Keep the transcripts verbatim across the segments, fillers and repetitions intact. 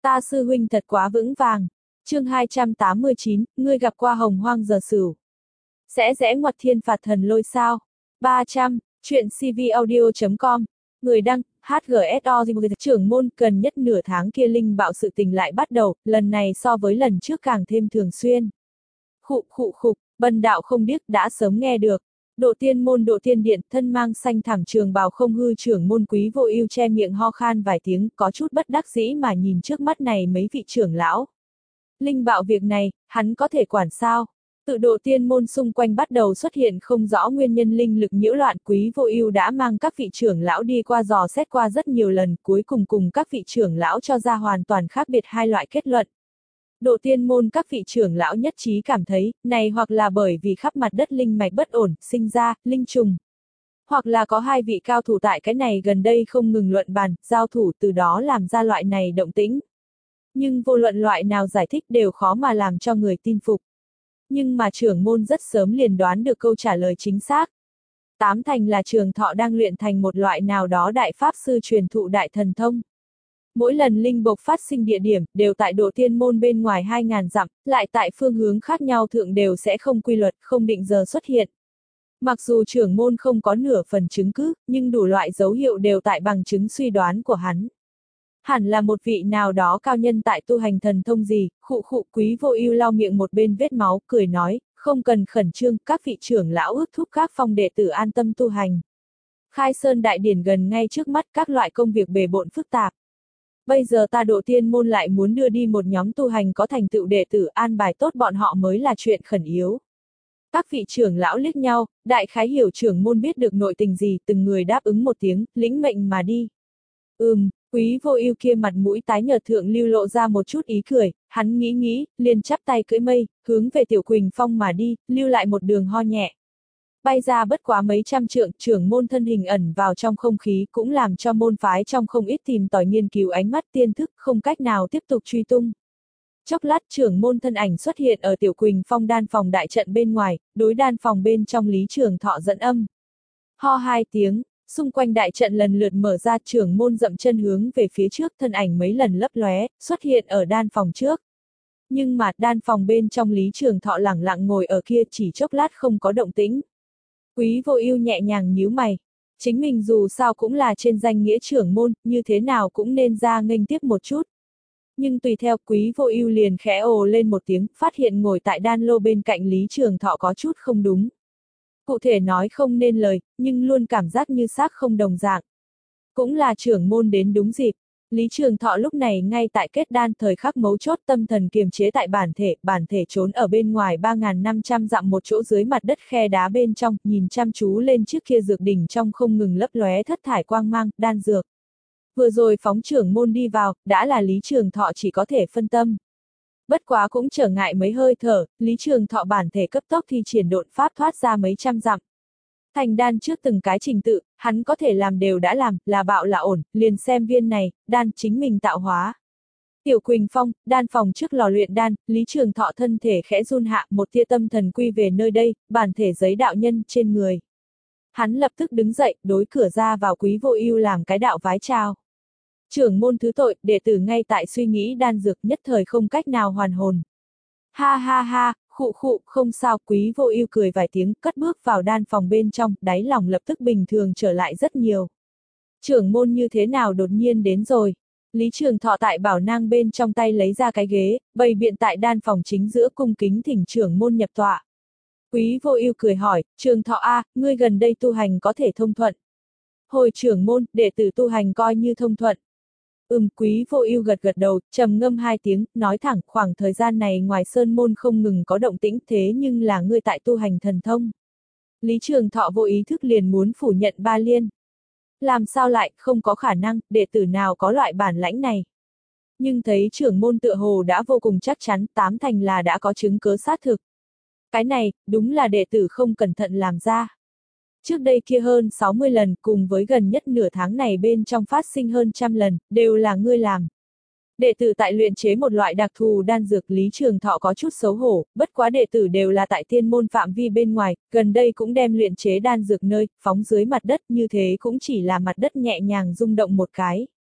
Ta sư huynh thật quá vững vàng. Chương hai trăm tám mươi chín, ngươi gặp qua Hồng Hoang giờ Sửu. Sẽ rẽ ngoặt thiên phạt thần lôi sao? ba trăm, chuyện cvaudio chấm com. Người đăng, hát giê ét o trưởng môn. Gần nhất nửa tháng kia linh bạo sự tình lại bắt đầu, lần này so với lần trước càng thêm thường xuyên. Khụ khụ khục, Bần đạo không biết đã sớm nghe được. Độ tiên môn độ tiên điện, thân mang xanh thảm trường bào không hư trưởng môn Quý Vô Ưu che miệng ho khan vài tiếng, có chút bất đắc dĩ mà nhìn trước mắt này mấy vị trưởng lão. Linh bạo việc này, hắn có thể quản sao? Tự độ tiên môn xung quanh bắt đầu xuất hiện không rõ nguyên nhân linh lực nhiễu loạn. Quý Vô Ưu đã mang các vị trưởng lão đi qua dò xét qua rất nhiều lần, cuối cùng cùng các vị trưởng lão cho ra hoàn toàn khác biệt hai loại kết luận. Độ tiên môn các vị trưởng lão nhất trí cảm thấy, này hoặc là bởi vì khắp mặt đất linh mạch bất ổn, sinh ra, linh trùng. Hoặc là có hai vị cao thủ tại cái này gần đây không ngừng luận bàn, giao thủ từ đó làm ra loại này động tĩnh. Nhưng vô luận loại nào giải thích đều khó mà làm cho người tin phục. Nhưng mà trưởng môn rất sớm liền đoán được câu trả lời chính xác. Tám thành là Trường Thọ đang luyện thành một loại nào đó đại pháp sư truyền thụ đại thần thông. Mỗi lần linh bộc phát sinh địa điểm, đều tại độ tiên môn bên ngoài hai ngàn dặm, lại tại phương hướng khác nhau thượng đều sẽ không quy luật, không định giờ xuất hiện. Mặc dù trưởng môn không có nửa phần chứng cứ, nhưng đủ loại dấu hiệu đều tại bằng chứng suy đoán của hắn. Hẳn là một vị nào đó cao nhân tại tu hành thần thông gì. Khụ khụ. Quý Vô Ưu lau miệng một bên vết máu, cười nói, không cần khẩn trương, các vị trưởng lão ước thúc các phong đệ tử an tâm tu hành. Khai Sơn đại điển gần ngay trước mắt, các loại công việc bề bộn phức tạp. Bây giờ ta độ tiên môn lại muốn đưa đi một nhóm tu hành có thành tựu đệ tử, an bài tốt bọn họ mới là chuyện khẩn yếu. Các vị trưởng lão liếc nhau, đại khái hiểu trưởng môn biết được nội tình gì, từng người đáp ứng một tiếng, lĩnh mệnh mà đi. Ừm. Quý Vô Ưu kia mặt mũi tái nhợt thượng lưu lộ ra một chút ý cười, hắn nghĩ nghĩ, liền chắp tay cưỡi mây, hướng về Tiểu Quỳnh Phong mà đi, lưu lại một đường ho nhẹ. Bay ra bất quá mấy trăm trượng, trưởng môn thân hình ẩn vào trong không khí, cũng làm cho môn phái trong không ít tìm tòi nghiên cứu ánh mắt tiên thức, không cách nào tiếp tục truy tung. Chốc lát trưởng môn thân ảnh xuất hiện ở Tiểu Quỳnh Phong đan phòng đại trận bên ngoài, đối đan phòng bên trong Lý Trường Thọ dẫn âm. Ho hai tiếng. Xung quanh đại trận lần lượt mở ra, trưởng môn dậm chân hướng về phía trước, thân ảnh mấy lần lấp lóe, xuất hiện ở đan phòng trước. Nhưng mà, đan phòng bên trong Lý Trường Thọ lẳng lặng ngồi ở kia, chỉ chốc lát không có động tĩnh. Quý Vô Ưu nhẹ nhàng nhíu mày. Chính mình dù sao cũng là trên danh nghĩa trưởng môn, như thế nào cũng nên ra nghênh tiếp một chút. Nhưng tùy theo, Quý Vô Ưu liền khẽ ồ lên một tiếng, phát hiện ngồi tại đan lô bên cạnh Lý Trường Thọ có chút không đúng. Cụ thể nói không nên lời, nhưng luôn cảm giác như xác không đồng dạng. Cũng là trưởng môn đến đúng dịp. Lý Trường Thọ lúc này ngay tại kết đan thời khắc mấu chốt, tâm thần kiềm chế tại bản thể, bản thể trốn ở bên ngoài ba nghìn năm trăm dặm một chỗ dưới mặt đất khe đá bên trong, nhìn chăm chú lên trước kia dược đỉnh trong không ngừng lấp lóe thất thải quang mang, đan dược. Vừa rồi phóng trưởng môn đi vào, đã là Lý Trường Thọ chỉ có thể phân tâm. Bất quá cũng trở ngại mấy hơi thở, Lý Trường Thọ bản thể cấp tốc thi triển độn pháp thoát ra mấy trăm dặm. Thành đan trước từng cái trình tự, hắn có thể làm đều đã làm, là bạo là ổn, liền xem viên này, đan chính mình tạo hóa. Tiểu Quỳnh Phong, đan phòng trước lò luyện đan, Lý Trường Thọ thân thể khẽ run hạ, một tia tâm thần quy về nơi đây, bản thể giấy đạo nhân trên người. Hắn lập tức đứng dậy, đối cửa ra vào Quý Vô Ưu làm cái đạo vái chào. Trưởng môn thứ tội, đệ tử ngay tại suy nghĩ đan dược, nhất thời không cách nào hoàn hồn. Ha ha ha, khụ khụ, không sao. Quý Vô Ưu cười vài tiếng, cất bước vào đan phòng bên trong, đáy lòng lập tức bình thường trở lại rất nhiều. Trưởng môn như thế nào đột nhiên đến rồi? Lý Trường Thọ tại bảo nang bên trong tay lấy ra cái ghế, bày biện tại đan phòng chính giữa, cung kính thỉnh trưởng môn nhập tọa. Quý Vô Ưu cười hỏi, Trường Thọ a, ngươi gần đây tu hành có thể thông thuận? Hồi trưởng môn, đệ tử tu hành coi như thông thuận. Ừm. Quý Vô Ưu gật gật đầu, trầm ngâm hai tiếng, nói thẳng, khoảng thời gian này ngoài sơn môn không ngừng có động tĩnh, thế nhưng là ngươi tại tu hành thần thông. Lý Trường Thọ vô ý thức liền muốn phủ nhận ba liên. Làm sao lại, không có khả năng, đệ tử nào có loại bản lãnh này. Nhưng thấy trưởng môn tựa hồ đã vô cùng chắc chắn, tám thành là đã có chứng cớ xác thực. Cái này, đúng là đệ tử không cẩn thận làm ra. Trước đây kia hơn sáu mươi lần, cùng với gần nhất nửa tháng này bên trong phát sinh hơn trăm lần, đều là ngươi làm. Đệ tử tại luyện chế một loại đặc thù đan dược. Lý Trường Thọ có chút xấu hổ, bất quá đệ tử đều là tại tiên môn phạm vi bên ngoài, gần đây cũng đem luyện chế đan dược nơi, phóng dưới mặt đất, như thế cũng chỉ là mặt đất nhẹ nhàng rung động một cái.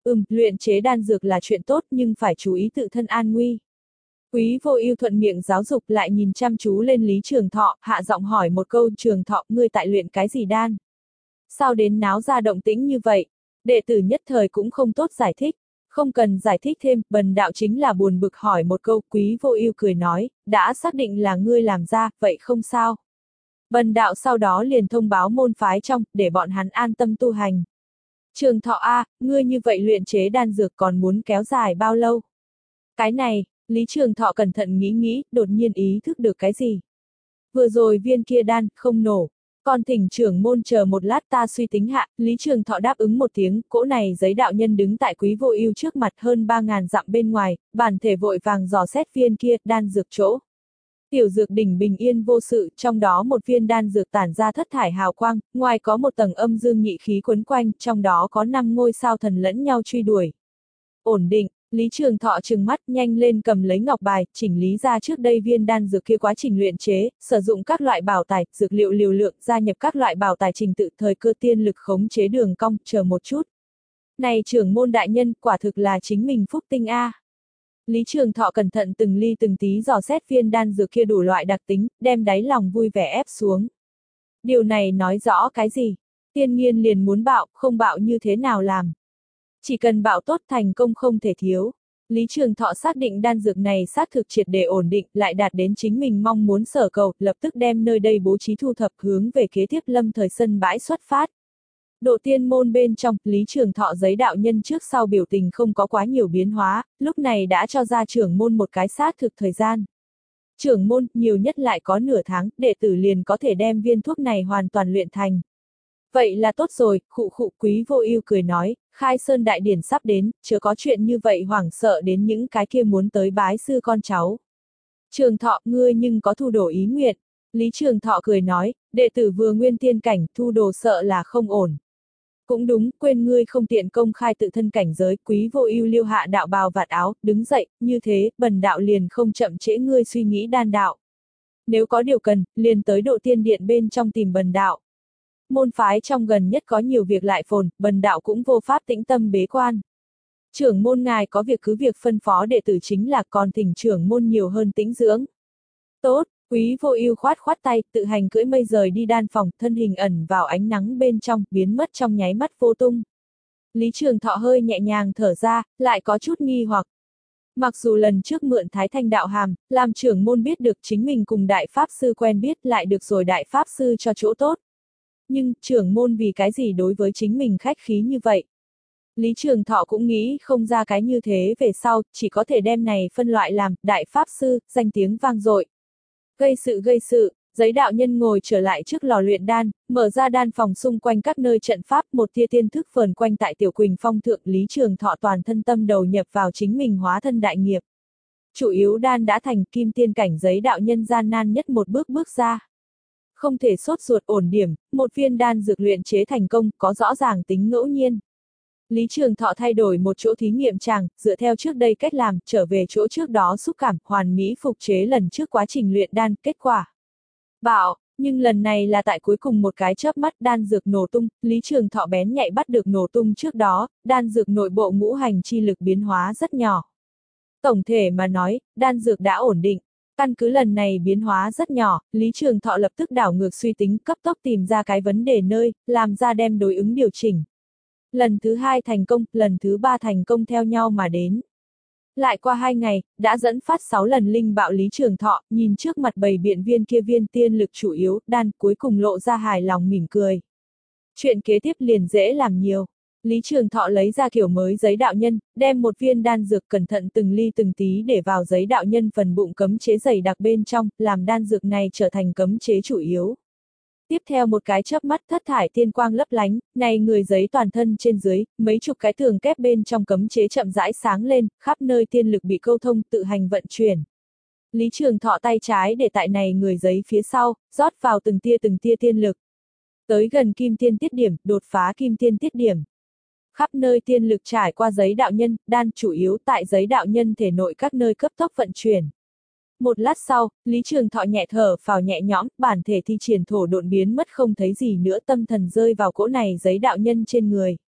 Ừm, luyện chế đan dược là chuyện tốt nhưng phải chú ý tự thân an nguy. Quý Vô Ưu thuận miệng giáo dục lại nhìn chăm chú lên Lý Trường Thọ, hạ giọng hỏi một câu, Trường Thọ, ngươi tại luyện cái gì đan? Sao đến náo ra động tĩnh như vậy? Đệ tử nhất thời cũng không tốt giải thích. Không cần giải thích thêm, bần đạo chính là buồn bực hỏi một câu. Quý Vô Ưu cười nói, đã xác định là ngươi làm ra, vậy không sao. Bần đạo sau đó liền thông báo môn phái trong, để bọn hắn an tâm tu hành. Trường Thọ a, ngươi như vậy luyện chế đan dược còn muốn kéo dài bao lâu? Cái này, Lý Trường Thọ cẩn thận nghĩ nghĩ, đột nhiên ý thức được cái gì. Vừa rồi viên kia đan, không nổ. Còn thỉnh trưởng môn chờ một lát ta suy tính hạ, Lý Trường Thọ đáp ứng một tiếng, cỗ này giấy đạo nhân đứng tại Quý Vô Ưu trước mặt hơn ba ngàn dặm bên ngoài, bản thể vội vàng dò xét viên kia, đan dược chỗ. Tiểu dược đỉnh bình yên vô sự, trong đó một viên đan dược tản ra thất thải hào quang, ngoài có một tầng âm dương nhị khí quấn quanh, trong đó có năm ngôi sao thần lẫn nhau truy đuổi. Ổn định. Lý Trường Thọ trừng mắt nhanh lên cầm lấy ngọc bài, chỉnh lý ra trước đây viên đan dược kia quá trình luyện chế, sử dụng các loại bảo tài, dược liệu liều lượng, gia nhập các loại bảo tài trình tự thời cơ tiên lực khống chế đường cong, chờ một chút. Này trưởng môn đại nhân, quả thực là chính mình phúc tinh a. Lý Trường Thọ cẩn thận từng ly từng tí dò xét viên đan dược kia đủ loại đặc tính, đem đáy lòng vui vẻ ép xuống. Điều này nói rõ cái gì? Tiên Nghiên liền muốn bạo, không bạo như thế nào làm? Chỉ cần bạo tốt thành công không thể thiếu. Lý Trường Thọ xác định đan dược này xác thực triệt để ổn định, lại đạt đến chính mình mong muốn sở cầu, lập tức đem nơi đây bố trí thu thập hướng về kế tiếp lâm thời sân bãi xuất phát. Độ tiên môn bên trong, Lý Trường Thọ giấy đạo nhân trước sau biểu tình không có quá nhiều biến hóa, lúc này đã cho ra trưởng môn một cái xác thực thời gian. Trưởng môn, nhiều nhất lại có nửa tháng, đệ tử liền có thể đem viên thuốc này hoàn toàn luyện thành. Vậy là tốt rồi, khụ khụ. Quý Vô Ưu cười nói, khai sơn đại điển sắp đến, chớ có chuyện như vậy hoảng sợ đến những cái kia muốn tới bái sư con cháu. Trường Thọ, ngươi nhưng có thu đồ ý nguyện. Lý Trường Thọ cười nói, đệ tử vừa nguyên tiên cảnh, thu đồ sợ là không ổn. Cũng đúng, quên ngươi không tiện công khai tự thân cảnh giới. Quý Vô Ưu liêu hạ đạo bào vạt áo, đứng dậy, như thế, bần đạo liền không chậm trễ ngươi suy nghĩ đan đạo. Nếu có điều cần, liền tới Độ Tiên Điện bên trong tìm bần đạo. Môn phái trong gần nhất có nhiều việc lại phồn, bần đạo cũng vô pháp tĩnh tâm bế quan. Trưởng môn ngài có việc cứ việc phân phó đệ tử chính là, còn thỉnh trưởng môn nhiều hơn tĩnh dưỡng. Tốt. Quý Vô Ưu khoát khoát tay, tự hành cưỡi mây rời đi đan phòng, thân hình ẩn vào ánh nắng bên trong, biến mất trong nháy mắt vô tung. Lý Trường Thọ hơi nhẹ nhàng thở ra, lại có chút nghi hoặc. Mặc dù lần trước mượn Thái Thanh đạo hàm, làm trưởng môn biết được chính mình cùng đại pháp sư quen biết, lại được rồi đại pháp sư cho chỗ tốt. Nhưng, trưởng môn vì cái gì đối với chính mình khách khí như vậy? Lý Trường Thọ cũng nghĩ không ra cái như thế về sau, chỉ có thể đem này phân loại làm, đại pháp sư, danh tiếng vang dội. Gây sự gây sự, giấy đạo nhân ngồi trở lại trước lò luyện đan, mở ra đan phòng xung quanh các nơi trận pháp, một tia tiên thức vờn quanh tại Tiểu Quỳnh Phong thượng. Lý Trường Thọ toàn thân tâm đầu nhập vào chính mình hóa thân đại nghiệp. Chủ yếu đan đã thành, kim tiên cảnh giấy đạo nhân gian nan nhất một bước bước ra. Không thể sốt ruột, ổn điểm, một viên đan dược luyện chế thành công, có rõ ràng tính ngẫu nhiên. Lý Trường Thọ thay đổi một chỗ thí nghiệm tràng, dựa theo trước đây cách làm, trở về chỗ trước đó xúc cảm, hoàn mỹ phục chế lần trước quá trình luyện đan, kết quả bạo, nhưng lần này là tại cuối cùng một cái chớp mắt đan dược nổ tung. Lý Trường Thọ bén nhạy bắt được nổ tung trước đó, đan dược nội bộ ngũ hành chi lực biến hóa rất nhỏ. Tổng thể mà nói, đan dược đã ổn định. Căn cứ lần này biến hóa rất nhỏ, Lý Trường Thọ lập tức đảo ngược suy tính, cấp tốc tìm ra cái vấn đề nơi, làm ra đem đối ứng điều chỉnh. Lần thứ hai thành công, lần thứ ba thành công theo nhau mà đến. Lại qua hai ngày, đã dẫn phát sáu lần linh bạo. Lý Trường Thọ, nhìn trước mặt bầy biện viên kia viên tiên lực chủ yếu, đan, cuối cùng lộ ra hài lòng mỉm cười. Chuyện kế tiếp liền dễ làm nhiều. Lý Trường Thọ lấy ra kiểu mới giấy đạo nhân, đem một viên đan dược cẩn thận từng ly từng tí để vào giấy đạo nhân phần bụng cấm chế dày đặc bên trong, làm đan dược này trở thành cấm chế chủ yếu. Tiếp theo một cái chớp mắt, thất thải tiên quang lấp lánh, này người giấy toàn thân trên dưới, mấy chục cái tường kép bên trong cấm chế chậm rãi sáng lên, khắp nơi tiên lực bị câu thông, tự hành vận chuyển. Lý Trường Thọ tay trái để tại này người giấy phía sau, rót vào từng tia từng tia tiên lực. Tới gần kim tiên tiết điểm, đột phá kim tiên tiết điểm. Khắp nơi tiên lực trải qua giấy đạo nhân, đan chủ yếu tại giấy đạo nhân thể nội các nơi cấp tốc vận chuyển. Một lát sau, Lý Trường Thọ nhẹ thở phào nhẹ nhõm, bản thể thi triển thổ độn biến mất không thấy gì nữa, tâm thần rơi vào cỗ này giấy đạo nhân trên người.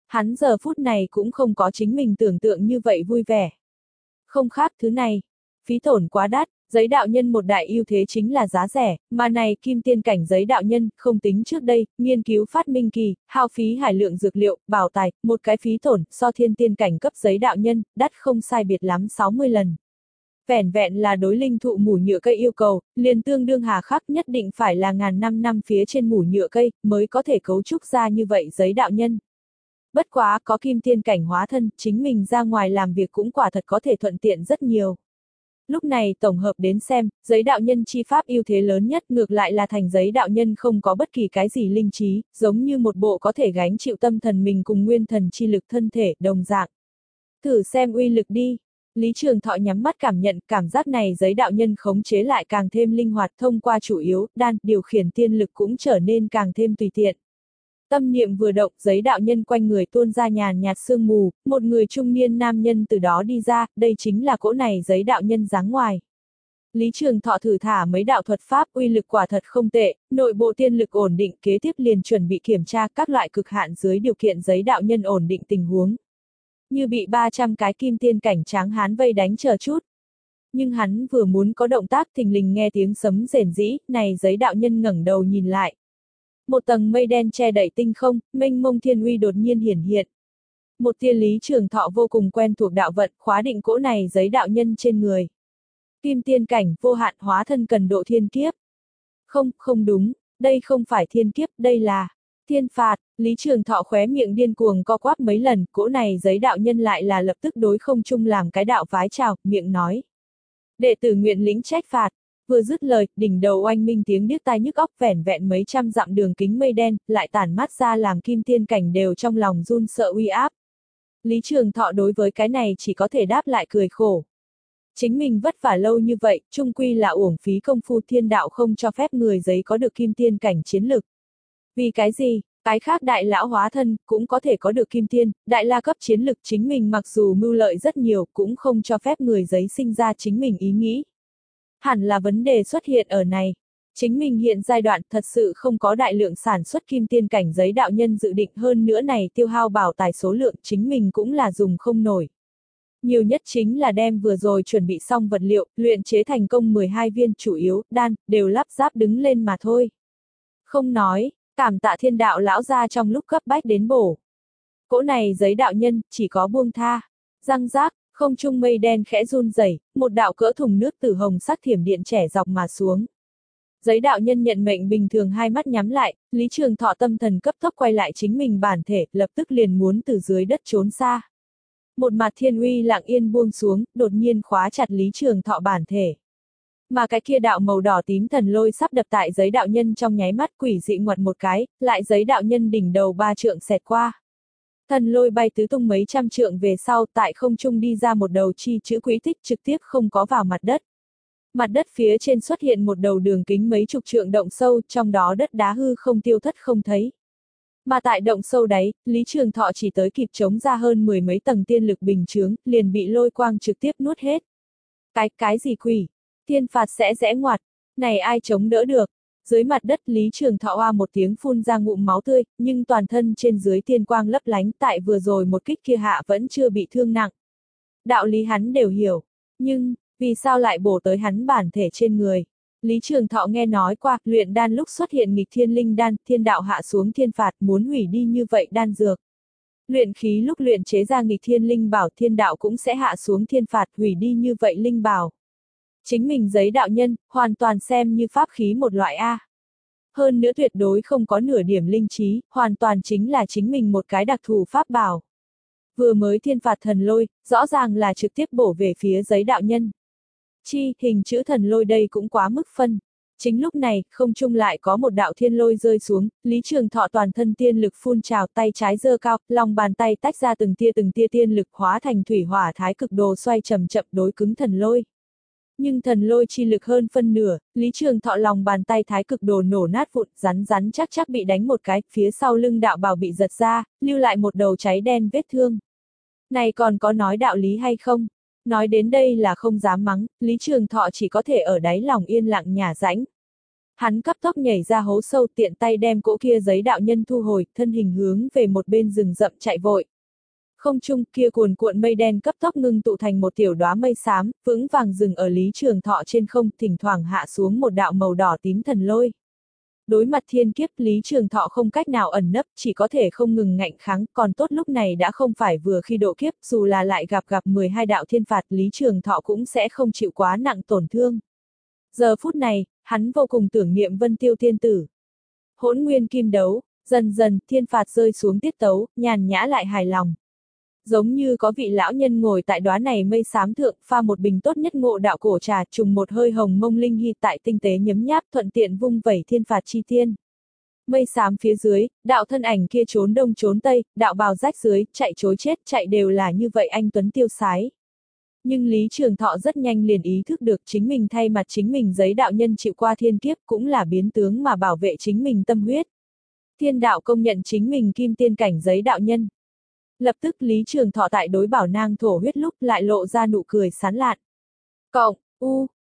Hắn giờ phút này cũng không có chính mình tưởng tượng như vậy vui vẻ. Không khác thứ này, phí tổn quá đắt, giấy đạo nhân một đại ưu thế chính là giá rẻ, mà này kim tiên cảnh giấy đạo nhân, không tính trước đây, nghiên cứu phát minh kỳ, hao phí hải lượng dược liệu, bảo tài, một cái phí tổn, so thiên tiên cảnh cấp giấy đạo nhân, đắt không sai biệt lắm sáu mươi lần. Vẻn vẹn là đối linh thụ mủ nhựa cây yêu cầu, liền tương đương hà khắc nhất định phải là ngàn năm năm phía trên mủ nhựa cây, mới có thể cấu trúc ra như vậy giấy đạo nhân. Bất quá có kim tiên cảnh hóa thân, chính mình ra ngoài làm việc cũng quả thật có thể thuận tiện rất nhiều. Lúc này tổng hợp đến xem, giấy đạo nhân chi pháp ưu thế lớn nhất ngược lại là thành giấy đạo nhân không có bất kỳ cái gì linh trí, giống như một bộ có thể gánh chịu tâm thần mình cùng nguyên thần chi lực thân thể, đồng dạng. Thử xem uy lực đi. Lý Trường Thọ nhắm mắt cảm nhận cảm giác này giấy đạo nhân khống chế lại càng thêm linh hoạt thông qua chủ yếu, đan, điều khiển tiên lực cũng trở nên càng thêm tùy tiện. Tâm niệm vừa động, giấy đạo nhân quanh người tuôn ra nhàn nhạt sương mù, một người trung niên nam nhân từ đó đi ra, đây chính là cỗ này giấy đạo nhân dáng ngoài. Lý Trường Thọ thử thả mấy đạo thuật pháp uy lực quả thật không tệ, nội bộ tiên lực ổn định kế tiếp liền chuẩn bị kiểm tra các loại cực hạn dưới điều kiện giấy đạo nhân ổn định tình huống. Như bị ba trăm cái kim tiên cảnh tráng hán vây đánh chờ chút. Nhưng hắn vừa muốn có động tác thình lình nghe tiếng sấm rền rĩ, này giấy đạo nhân ngẩng đầu nhìn lại. Một tầng mây đen che đậy tinh không, mênh mông thiên uy đột nhiên hiển hiện. Một tia Lý Trường Thọ vô cùng quen thuộc đạo vận, khóa định cỗ này giấy đạo nhân trên người. Kim tiên cảnh, vô hạn hóa thân cần độ thiên kiếp. Không, không đúng, đây không phải thiên kiếp, đây là thiên phạt. Lý Trường Thọ khóe miệng điên cuồng co quắp mấy lần, cỗ này giấy đạo nhân lại là lập tức đối không chung làm cái đạo vái chào, miệng nói. Đệ tử nguyện lĩnh trách phạt. Vừa dứt lời, đỉnh đầu oanh minh tiếng điếc tai nhức óc vẻn vẹn mấy trăm dặm đường kính mây đen, lại tản mát ra làm kim tiên cảnh đều trong lòng run sợ uy áp. Lý Trường Thọ đối với cái này chỉ có thể đáp lại cười khổ. Chính mình vất vả lâu như vậy, chung quy là uổng phí công phu thiên đạo không cho phép người giấy có được kim tiên cảnh chiến lực. Vì cái gì? Cái khác đại lão hóa thân, cũng có thể có được kim tiên, đại la cấp chiến lực chính mình mặc dù mưu lợi rất nhiều, cũng không cho phép người giấy sinh ra chính mình ý nghĩ. Hẳn là vấn đề xuất hiện ở này. Chính mình hiện giai đoạn thật sự không có đại lượng sản xuất kim tiên cảnh giấy đạo nhân dự định hơn nữa này tiêu hao bảo tài số lượng chính mình cũng là dùng không nổi. Nhiều nhất chính là đem vừa rồi chuẩn bị xong vật liệu, luyện chế thành công mười hai viên chủ yếu, đan, đều lắp ráp đứng lên mà thôi. Không nói, cảm tạ thiên đạo lão ra trong lúc cấp bách đến bổ. Cỗ này giấy đạo nhân, chỉ có buông tha. Răng rác, không trung mây đen khẽ run rẩy, một đạo cỡ thùng nước tử hồng sắc thiểm điện trẻ dọc mà xuống. Giấy đạo nhân nhận mệnh bình thường hai mắt nhắm lại, Lý Trường Thọ tâm thần cấp tốc quay lại chính mình bản thể, lập tức liền muốn từ dưới đất trốn xa. Một mặt thiên uy lặng yên buông xuống, đột nhiên khóa chặt Lý Trường Thọ bản thể. Mà cái kia đạo màu đỏ tím thần lôi sắp đập tại giấy đạo nhân trong nháy mắt quỷ dị ngoặt một cái, lại giấy đạo nhân đỉnh đầu ba trượng xẹt qua. Thần lôi bay tứ tung mấy trăm trượng về sau tại không trung đi ra một đầu chi chữ quỹ tích trực tiếp không có vào mặt đất. Mặt đất phía trên xuất hiện một đầu đường kính mấy chục trượng động sâu, trong đó đất đá hư không tiêu thất không thấy. Mà tại động sâu đáy, Lý Trường Thọ chỉ tới kịp chống ra hơn mười mấy tầng tiên lực bình chướng, liền bị lôi quang trực tiếp nuốt hết. Cái, cái gì quỷ? Thiên phạt sẽ rẽ ngoặt, này ai chống đỡ được? Dưới mặt đất Lý Trường Thọ oa một tiếng phun ra ngụm máu tươi, nhưng toàn thân trên dưới tiên quang lấp lánh tại vừa rồi một kích kia hạ vẫn chưa bị thương nặng. Đạo lý hắn đều hiểu, nhưng, vì sao lại bổ tới hắn bản thể trên người? Lý Trường Thọ nghe nói qua, luyện đan lúc xuất hiện nghịch thiên linh đan, thiên đạo hạ xuống thiên phạt muốn hủy đi như vậy đan dược. Luyện khí lúc luyện chế ra nghịch thiên linh bảo thiên đạo cũng sẽ hạ xuống thiên phạt hủy đi như vậy linh bảo. Chính mình giấy đạo nhân, hoàn toàn xem như pháp khí một loại A. Hơn nữa tuyệt đối không có nửa điểm linh trí, hoàn toàn chính là chính mình một cái đặc thù pháp bảo. Vừa mới thiên phạt thần lôi, rõ ràng là trực tiếp bổ về phía giấy đạo nhân. Chi, hình chữ thần lôi đây cũng quá mức phân. Chính lúc này, không trung lại có một đạo thiên lôi rơi xuống, Lý Trường Thọ toàn thân tiên lực phun trào tay trái giơ cao, lòng bàn tay tách ra từng tia từng tia tiên lực hóa thành thủy hỏa thái cực đồ xoay chậm chậm đối cứng thần lôi. Nhưng thần lôi chi lực hơn phân nửa, Lý Trường Thọ lòng bàn tay thái cực đồ nổ nát vụn, rắn rắn chắc chắc bị đánh một cái, phía sau lưng đạo bào bị giật ra, lưu lại một đầu cháy đen vết thương. Này còn có nói đạo lý hay không? Nói đến đây là không dám mắng, Lý Trường Thọ chỉ có thể ở đáy lòng yên lặng nhả rãnh. Hắn cấp tốc nhảy ra hố sâu, tiện tay đem cỗ kia giấy đạo nhân thu hồi, thân hình hướng về một bên rừng rậm chạy vội. Không trung kia cuồn cuộn mây đen cấp tốc ngưng tụ thành một tiểu đóa mây xám, vững vàng dừng ở Lý Trường Thọ trên không, thỉnh thoảng hạ xuống một đạo màu đỏ tím thần lôi. Đối mặt thiên kiếp, Lý Trường Thọ không cách nào ẩn nấp, chỉ có thể không ngừng ngạnh kháng, còn tốt lúc này đã không phải vừa khi độ kiếp, dù là lại gặp gặp mười hai đạo thiên phạt, Lý Trường Thọ cũng sẽ không chịu quá nặng tổn thương. Giờ phút này, hắn vô cùng tưởng niệm Vân Tiêu Tiên Tử. Hỗn nguyên kim đấu, dần dần, thiên phạt rơi xuống tiết tấu, nhàn nhã lại hài lòng. Giống như có vị lão nhân ngồi tại đóa này mây xám thượng, pha một bình tốt nhất ngộ đạo cổ trà, trùng một hơi hồng mông linh hy tại tinh tế nhấm nháp, thuận tiện vung vẩy thiên phạt chi tiên. Mây xám phía dưới, đạo thân ảnh kia trốn đông trốn tây, đạo bào rách dưới, chạy chối chết, chạy đều là như vậy anh tuấn tiêu sái. Nhưng Lý Trường Thọ rất nhanh liền ý thức được chính mình thay mặt chính mình giấy đạo nhân chịu qua thiên kiếp cũng là biến tướng mà bảo vệ chính mình tâm huyết. Thiên đạo công nhận chính mình kim tiên cảnh giấy đạo nhân. Lập tức Lý Trường Thọ tại đối bảo nang thổ huyết lúc lại lộ ra nụ cười sán lạn. Cộng, u,